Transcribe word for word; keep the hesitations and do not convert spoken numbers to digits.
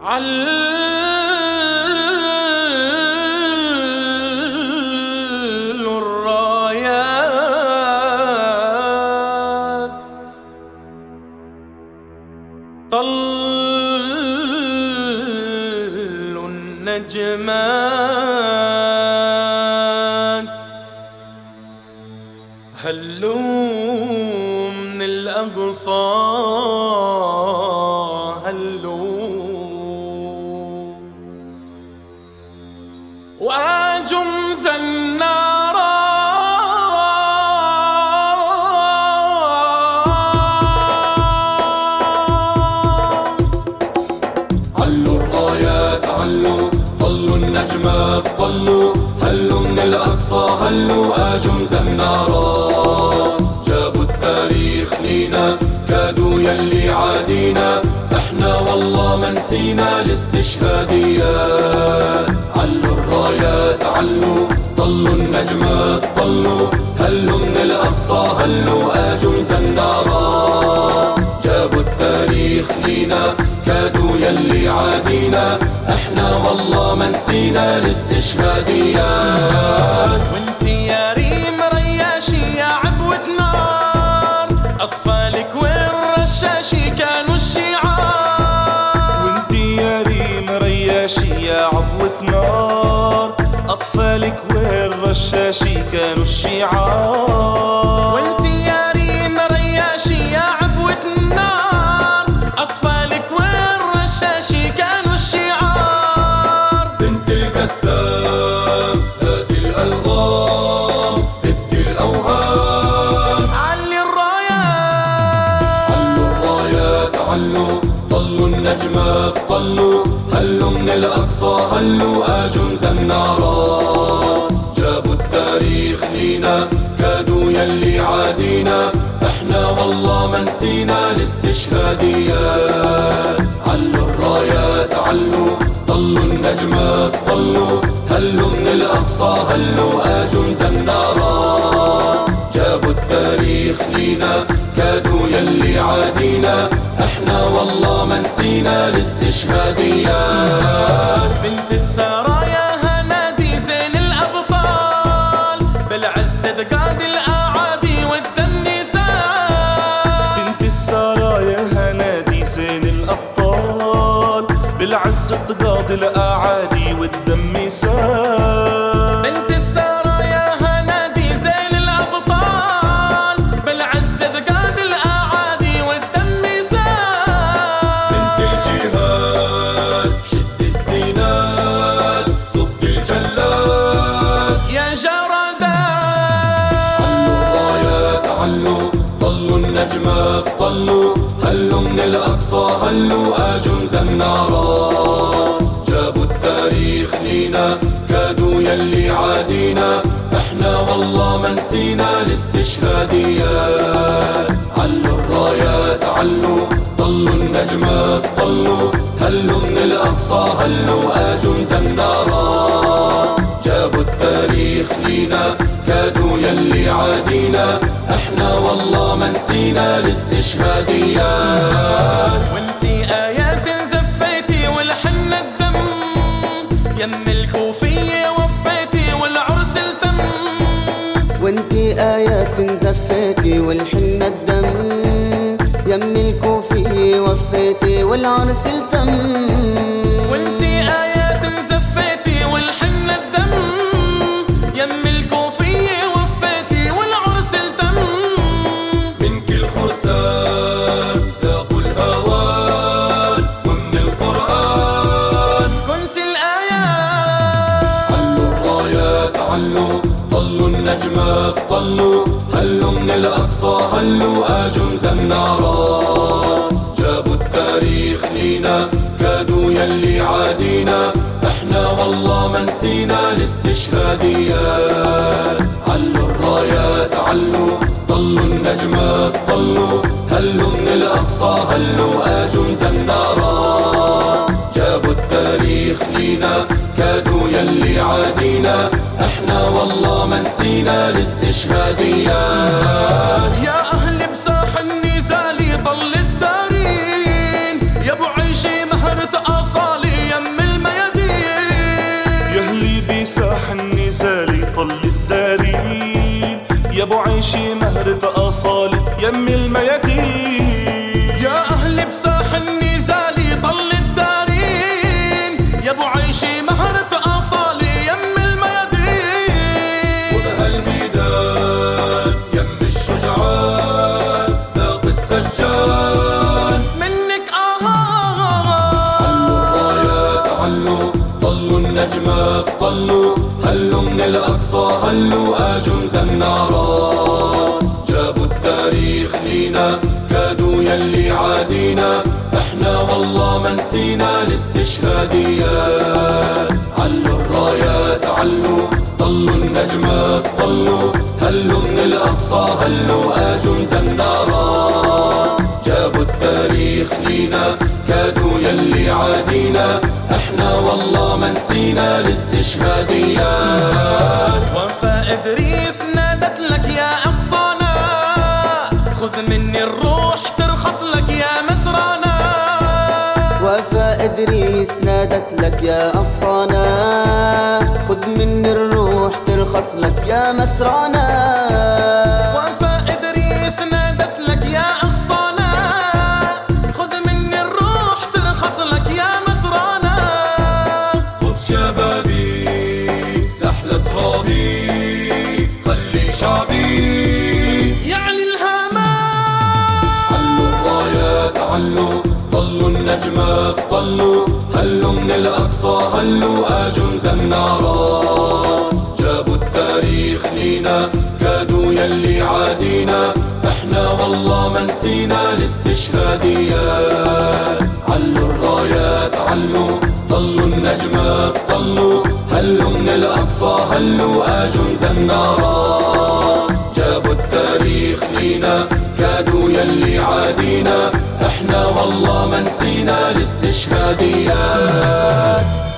علوا الرايات، طلوا النجمات، هلوا من الأقصى هلوا واجم زنارا، علوا الرايات علوا، طلوا النجمات طلوا، هلوا من الأقصى هلوا آجم زنارا، جابوا التاريخ لينا كادوا يلي عادينا، احنا والله ما نسينا الاستشهاديات. علوا الرايات علوا، طلوا النجمات طلوا، هلوا من الأقصى هلوا آجم زنارا، جابوا التاريخ لينا كادوا يلي عادينا، احنا والله ما نسينا الاستشهاديات. وانتي يا ريم رياشي يا عبوة نار، أطفالك والرشاشي كانوا الشعار. وانتي يا ريم رياشي يا عبوة نار، أطفالك والرشاشي كانوا الشعار. وانتي يا ريم رياشي يا عبوة نار، أطفالك والرشاشي كانوا الشعار. بنت القسام هاتي الألغام هدي الأوهام، علي الرايات علوا الرايات علوا، طلوا النجمات طلوا، هلوا من الأقصى هلوا آجم زنارا، جابوا التاريخ لينا كادوا يلي عادينا، احنا والله ما نسينا الاستشهاديات. علوا الرايات علوا، طلوا النجمات طلوا، هلوا من الأقصى هلوا آجم زنارا، جابوا التاريخ لينا كادوا يلي عادينا، احنا والله ما نسينا الاستشهاديات. بنت السرايا هنادي زين الأبطال، بالعز تقاضي الأعادي والدم نساء. بنت السرايا هنادي زين الأبطال، بالعز تقاضي الأعادي والدم سال. بنت السرايا هنادي زين الأبطال، بالعز تقاضي الأعادي والدم سال. بنت الجهاد شد الزينات صد الجلاد، يا جردات علوا الرايات علوا، طلوا النجمات طلوا، هلوا من الأقصى هلوا آجم زنارا، جابوا التاريخ لينا كادوا يلي عادينا، احنا والله ما نسينا الاستشهاديات. علوا الرايات علوا، طلوا النجمات طلوا، هلوا من الأقصى هلوا آجم زنارا، جابوا التاريخ لينا كادوا يلي عادينا، احنا والله ما نسينا الاستشهاديات. وانتي آيات زفيتي والحنة الدم، يم الكوفية وفيتي والعرس التم. وانتي آيات زفيتي والحنة الدم، يم الكوفية وفيتي والعرس التم. وانتي آيات زفيتي والحنة الدم، يم الكوفية وفيتي والعرس التم. من كل خرسان ذاقوا الهوان ومن القرآن كنت الآيات. علوا الرايات علوا، طلوا النجمات طلوا، هلوا من الأقصى هلوا آجم زنارا، جابوا التاريخ لينا كادوا يلي عادينا، احنا والله ما نسينا الاستشهاديات. علوا الرايات علوا، طلوا النجمات طلوا، هلوا من الأقصى هلوا آجم زنارا، جابوا التاريخ لينا كادوا يلي عادينا، احنا والله ما نسينا الاستشهاديات. يا أهل بساح النزال طل الدارين، يا ابو عيشي مهرة أصال الأصالة يم الميادين. يا أهل بساح النزال طل الدارين، يا أبو عيشي مهرة أصالة يم الميادين. وبهالميدان يم الشجعان ذاق السجان منك آه. علوا الرايات علوا، طلوا النجمات طلوا، هلوا من الأقصى هلوا آجوا مزنارات. جابوا التاريخ لينا كادوا يلي عادينا، احنا والله ما نسينا الاستشهاديات. علوا الرايات علوا، طلوا النجمات طلوا، هلوا من الأقصى هلوا آجوا مزنارات. جابوا التاريخ لينا كادوا يلي عادينا، احنا والله ما نسينا الاستشهاديات. وفاء إدريس نادت لك يا أقصانا، خذ مني الروح ترخص لك يا مسرانا. وفاء إدريس نادت لك يا أقصانا، خذ مني الروح ترخص لك يا مسرانا. وفاء إدريس نادت لك يا أقصانا، خذ مني الروح ترخص لك يا مسرانا. خذ شبابي لحلى ترابي، خلي شعبي يعلي الهامات. علوا الرايات علوا، طلوا النجمات طلوا، هلوا من الأقصى هلوا آجوا مزنارات. جابوا التاريخ لينا كادوا يلي عادينا، احنا والله ما نسينا الاستشهاديات. علوا الرايات علوا، طلوا النجمات طلوا، هلوا من الأقصى هلوا آجوا مزنارات. جابوا التاريخ لينا كادوا يلي عادينا، احنا والله ما نسينا الاستشهاديات.